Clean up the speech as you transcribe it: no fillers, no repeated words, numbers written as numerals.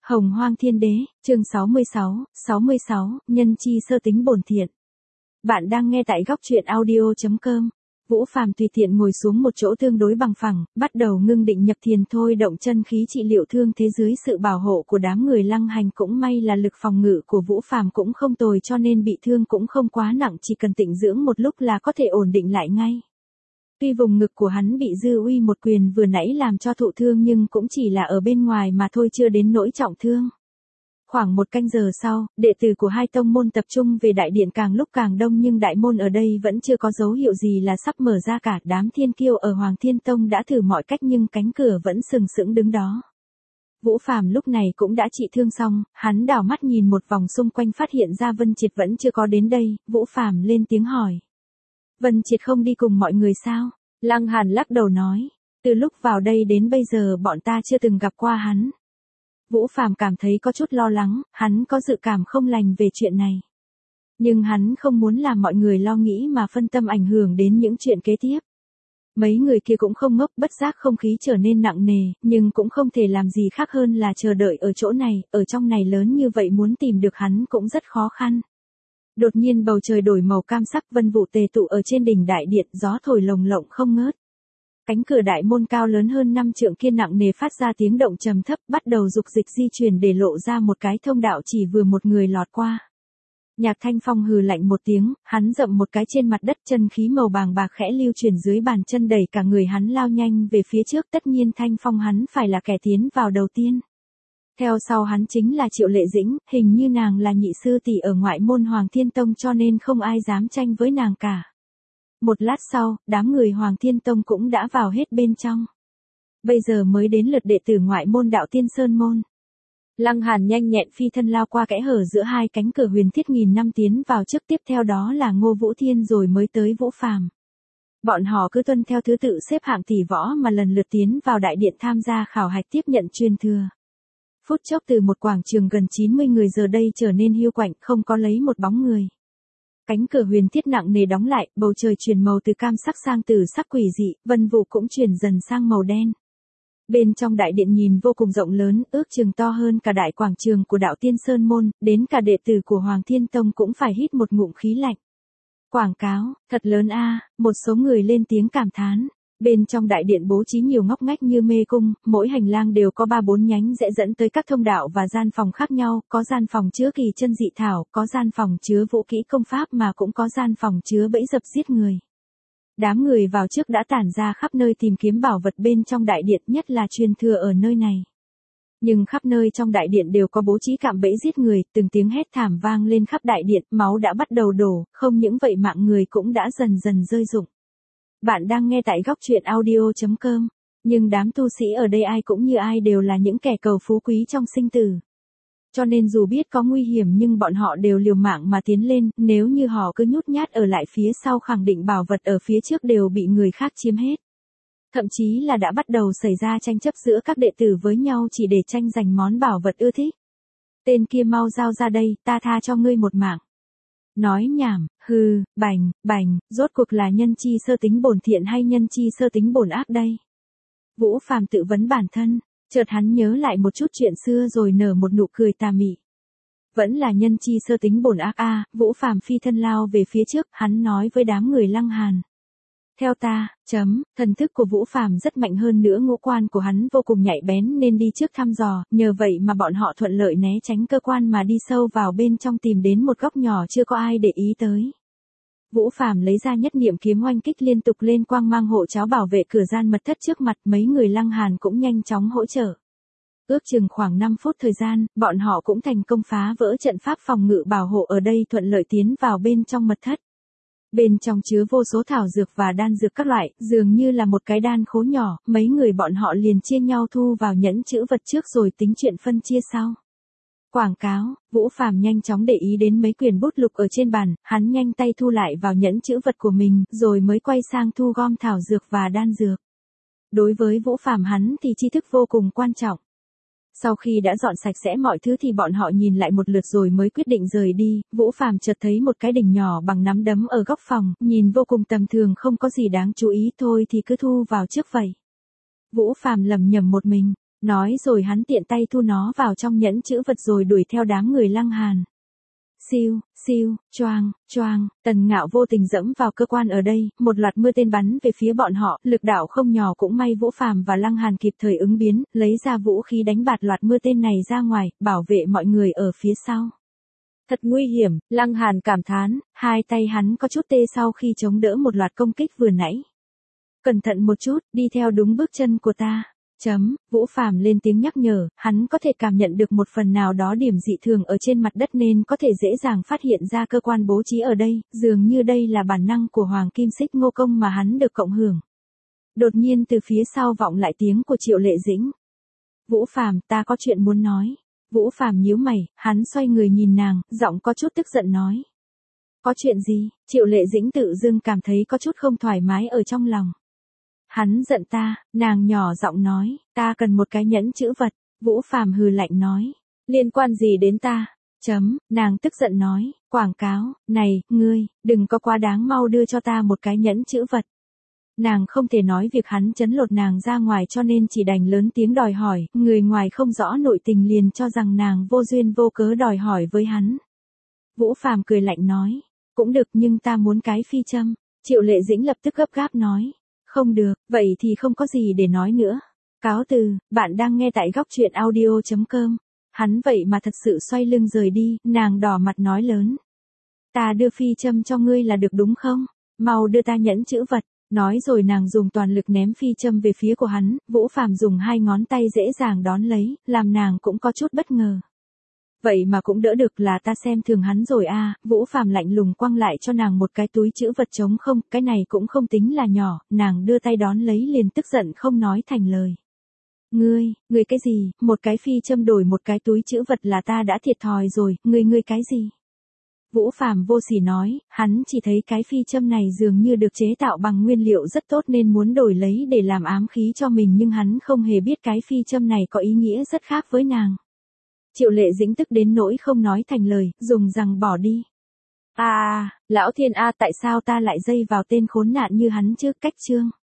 Hồng Hoang Thiên Đế, chương 66, nhân chi sơ tính bổn thiện. Bạn đang nghe tại góc truyện audio.com. Vũ Phàm tùy tiện ngồi xuống một chỗ tương đối bằng phẳng, bắt đầu ngưng định nhập thiền thôi động chân khí trị liệu thương thế dưới sự bảo hộ của đám người Lăng Hành. Cũng may là lực phòng ngự của Vũ Phàm cũng không tồi cho nên bị thương cũng không quá nặng, chỉ cần tịnh dưỡng một lúc là có thể ổn định lại ngay. Tuy vùng ngực của hắn bị Dư Uy một quyền vừa nãy làm cho thụ thương nhưng cũng chỉ là ở bên ngoài mà thôi, chưa đến nỗi trọng thương. Khoảng một canh giờ sau, đệ tử của hai tông môn tập trung về đại điện, càng lúc càng đông nhưng đại môn ở đây vẫn chưa có dấu hiệu gì là sắp mở ra cả. Đám thiên kiêu ở Hoàng Thiên Tông đã thử mọi cách nhưng cánh cửa vẫn sừng sững đứng đó. Vũ Phàm lúc này cũng đã trị thương xong, hắn đảo mắt nhìn một vòng xung quanh phát hiện ra Vân Triệt vẫn chưa có đến đây, Vũ Phàm lên tiếng hỏi. Vân Triệt không đi cùng mọi người sao? Lăng Hàn lắc đầu nói, từ lúc vào đây đến bây giờ bọn ta chưa từng gặp qua hắn. Vũ Phàm cảm thấy có chút lo lắng, hắn có dự cảm không lành về chuyện này. Nhưng hắn không muốn làm mọi người lo nghĩ mà phân tâm ảnh hưởng đến những chuyện kế tiếp. Mấy người kia cũng không ngốc, bất giác không khí trở nên nặng nề, nhưng cũng không thể làm gì khác hơn là chờ đợi ở chỗ này, ở trong này lớn như vậy muốn tìm được hắn cũng rất khó khăn. Đột nhiên bầu trời đổi màu cam sắc, vân vụ tề tụ ở trên đỉnh đại điện, gió thổi lồng lộng không ngớt. Cánh cửa đại môn cao lớn hơn 5 trượng kia nặng nề phát ra tiếng động trầm thấp, bắt đầu dục dịch di chuyển để lộ ra một cái thông đạo chỉ vừa một người lọt qua. Nhạc Thanh Phong hừ lạnh một tiếng, hắn dậm một cái trên mặt đất, chân khí màu bàng bạc khẽ lưu chuyển dưới bàn chân, đẩy cả người hắn lao nhanh về phía trước. Tất nhiên Thanh Phong hắn phải là kẻ tiến vào đầu tiên. Theo sau hắn chính là Triệu Lệ Dĩnh, hình như nàng là nhị sư tỷ ở ngoại môn Hoàng Thiên Tông cho nên không ai dám tranh với nàng cả. Một lát sau, đám người Hoàng Thiên Tông cũng đã vào hết bên trong. Bây giờ mới đến lượt đệ tử ngoại môn Đạo Tiên Sơn môn. Lăng Hàn nhanh nhẹn phi thân lao qua kẽ hở giữa hai cánh cửa huyền thiết nghìn năm tiến vào trước, tiếp theo đó là Ngô Vũ Thiên rồi mới tới Vũ Phàm. Bọn họ cứ tuân theo thứ tự xếp hạng tỷ võ mà lần lượt tiến vào đại điện tham gia khảo hạch tiếp nhận truyền thừa. Phút chốc từ một quảng trường gần 90 người giờ đây trở nên hiu quạnh, không có lấy một bóng người. Cánh cửa huyền thiết nặng nề đóng lại, bầu trời chuyển màu từ cam sắc sang tử sắc quỷ dị, vân vụ cũng chuyển dần sang màu đen. Bên trong đại điện nhìn vô cùng rộng lớn, ước chừng to hơn cả đại quảng trường của Đạo Tiên Sơn môn, đến cả đệ tử của Hoàng Thiên Tông cũng phải hít một ngụm khí lạnh. Quảng cáo, thật lớn a, một số người lên tiếng cảm thán. Bên trong đại điện bố trí nhiều ngóc ngách như mê cung, mỗi hành lang đều có 3-4 nhánh rẽ dẫn tới các thông đạo và gian phòng khác nhau, có gian phòng chứa kỳ chân dị thảo, có gian phòng chứa vũ kỹ công pháp mà cũng có gian phòng chứa bẫy dập giết người. Đám người vào trước đã tản ra khắp nơi tìm kiếm bảo vật bên trong đại điện, nhất là truyền thừa ở nơi này. Nhưng khắp nơi trong đại điện đều có bố trí cạm bẫy giết người, từng tiếng hét thảm vang lên khắp đại điện, máu đã bắt đầu đổ, không những vậy mạng người cũng đã dần dần rơi rụng. Bạn đang nghe tại góc truyện audio.com, nhưng đám tu sĩ ở đây ai cũng như ai đều là những kẻ cầu phú quý trong sinh tử. Cho nên dù biết có nguy hiểm nhưng bọn họ đều liều mạng mà tiến lên, nếu như họ cứ nhút nhát ở lại phía sau khẳng định bảo vật ở phía trước đều bị người khác chiếm hết. Thậm chí là đã bắt đầu xảy ra tranh chấp giữa các đệ tử với nhau chỉ để tranh giành món bảo vật ưa thích. Tên kia mau giao ra đây, ta tha cho ngươi một mạng. Nói nhảm, hừ, bành, rốt cuộc là nhân chi sơ tính bổn thiện hay nhân chi sơ tính bổn ác đây? Vũ Phàm tự vấn bản thân, chợt hắn nhớ lại một chút chuyện xưa rồi nở một nụ cười tà mị. Vẫn là nhân chi sơ tính bổn ác a, Vũ Phàm phi thân lao về phía trước, hắn nói với đám người Lăng Hàn. Theo ta, thần thức của Vũ Phàm rất mạnh hơn nữa, ngũ quan của hắn vô cùng nhạy bén nên đi trước thăm dò, nhờ vậy mà bọn họ thuận lợi né tránh cơ quan mà đi sâu vào bên trong tìm đến một góc nhỏ chưa có ai để ý tới. Vũ Phàm lấy ra nhất niệm kiếm oanh kích liên tục lên quang mang hộ cháo bảo vệ cửa gian mật thất trước mặt, mấy người Lăng Hàn cũng nhanh chóng hỗ trợ. Ước chừng khoảng 5 phút thời gian, bọn họ cũng thành công phá vỡ trận pháp phòng ngự bảo hộ ở đây, thuận lợi tiến vào bên trong mật thất. Bên trong chứa vô số thảo dược và đan dược các loại, dường như là một cái đan khố nhỏ, mấy người bọn họ liền chia nhau thu vào nhẫn chữ vật trước rồi tính chuyện phân chia sau. Quảng cáo, Vũ Phàm nhanh chóng để ý đến mấy quyển bút lục ở trên bàn, hắn nhanh tay thu lại vào nhẫn chữ vật của mình, rồi mới quay sang thu gom thảo dược và đan dược. Đối với Vũ Phàm hắn thì tri thức vô cùng quan trọng. Sau khi đã dọn sạch sẽ mọi thứ thì bọn họ nhìn lại một lượt rồi mới quyết định rời đi. Vũ Phàm chợt thấy một cái đỉnh nhỏ bằng nắm đấm ở góc phòng, nhìn vô cùng tầm thường không có gì đáng chú ý, thôi thì cứ thu vào trước vậy. Vũ Phàm lẩm nhẩm một mình, Nói rồi hắn tiện tay thu nó vào trong nhẫn chữ vật rồi đuổi theo đám người Lăng Hàn. Siêu, siêu, choang, choang, Tần Ngạo vô tình dẫm vào cơ quan ở đây, một loạt mưa tên bắn về phía bọn họ, lực đạo không nhỏ, cũng may Vũ Phàm và Lăng Hàn kịp thời ứng biến, lấy ra vũ khí đánh bạt loạt mưa tên này ra ngoài, bảo vệ mọi người ở phía sau. Thật nguy hiểm, Lăng Hàn cảm thán, hai tay hắn có chút tê sau khi chống đỡ một loạt công kích vừa nãy. Cẩn thận một chút, đi theo đúng bước chân của ta. Vũ Phàm lên tiếng nhắc nhở, hắn có thể cảm nhận được một phần nào đó điểm dị thường ở trên mặt đất nên có thể dễ dàng phát hiện ra cơ quan bố trí ở đây, dường như đây là bản năng của Hoàng Kim Xích Ngô Công mà hắn được cộng hưởng. Đột nhiên từ phía sau vọng lại tiếng của Triệu Lệ Dĩnh. Vũ Phàm, ta có chuyện muốn nói. Vũ Phàm nhíu mày, hắn xoay người nhìn nàng, giọng có chút tức giận nói. Có chuyện gì? Triệu Lệ Dĩnh tự dưng cảm thấy có chút không thoải mái ở trong lòng. Hắn giận ta, nàng nhỏ giọng nói, ta cần một cái nhẫn chữ vật. Vũ Phàm hừ lạnh nói, liên quan gì đến ta? Nàng tức giận nói, quảng cáo, này, ngươi, đừng có quá đáng, mau đưa cho ta một cái nhẫn chữ vật. Nàng không thể nói việc hắn trấn lột nàng ra ngoài cho nên chỉ đành lớn tiếng đòi hỏi, người ngoài không rõ nội tình liền cho rằng nàng vô duyên vô cớ đòi hỏi với hắn. Vũ Phàm cười lạnh nói, cũng được nhưng ta muốn cái phi châm. Triệu Lệ Dĩnh lập tức gấp gáp nói, không được, vậy thì không có gì để nói nữa. Cáo từ, bạn đang nghe tại góc truyện audio.com. Hắn vậy mà thật sự xoay lưng rời đi, nàng đỏ mặt nói lớn. Ta đưa phi châm cho ngươi là được đúng không? Mau đưa ta nhẫn chữ vật. Nói rồi nàng dùng toàn lực ném phi châm về phía của hắn, Vũ Phàm dùng hai ngón tay dễ dàng đón lấy, làm nàng cũng có chút bất ngờ. Vậy mà cũng đỡ được, là ta xem thường hắn rồi à? Vũ Phàm lạnh lùng quăng lại cho nàng một cái túi chữ vật trống không, cái này cũng không tính là nhỏ, nàng đưa tay đón lấy liền tức giận không nói thành lời. Ngươi cái gì, một cái phi châm đổi một cái túi chữ vật là ta đã thiệt thòi rồi, ngươi cái gì? Vũ Phàm vô sỉ nói, hắn chỉ thấy cái phi châm này dường như được chế tạo bằng nguyên liệu rất tốt nên muốn đổi lấy để làm ám khí cho mình, nhưng hắn không hề biết cái phi châm này có ý nghĩa rất khác với nàng. Triệu Lệ Dĩnh tức đến nỗi không nói thành lời, dùng rằng bỏ đi. Lão thiên a, tại sao ta lại dây vào tên khốn nạn như hắn chứ? Cách chương.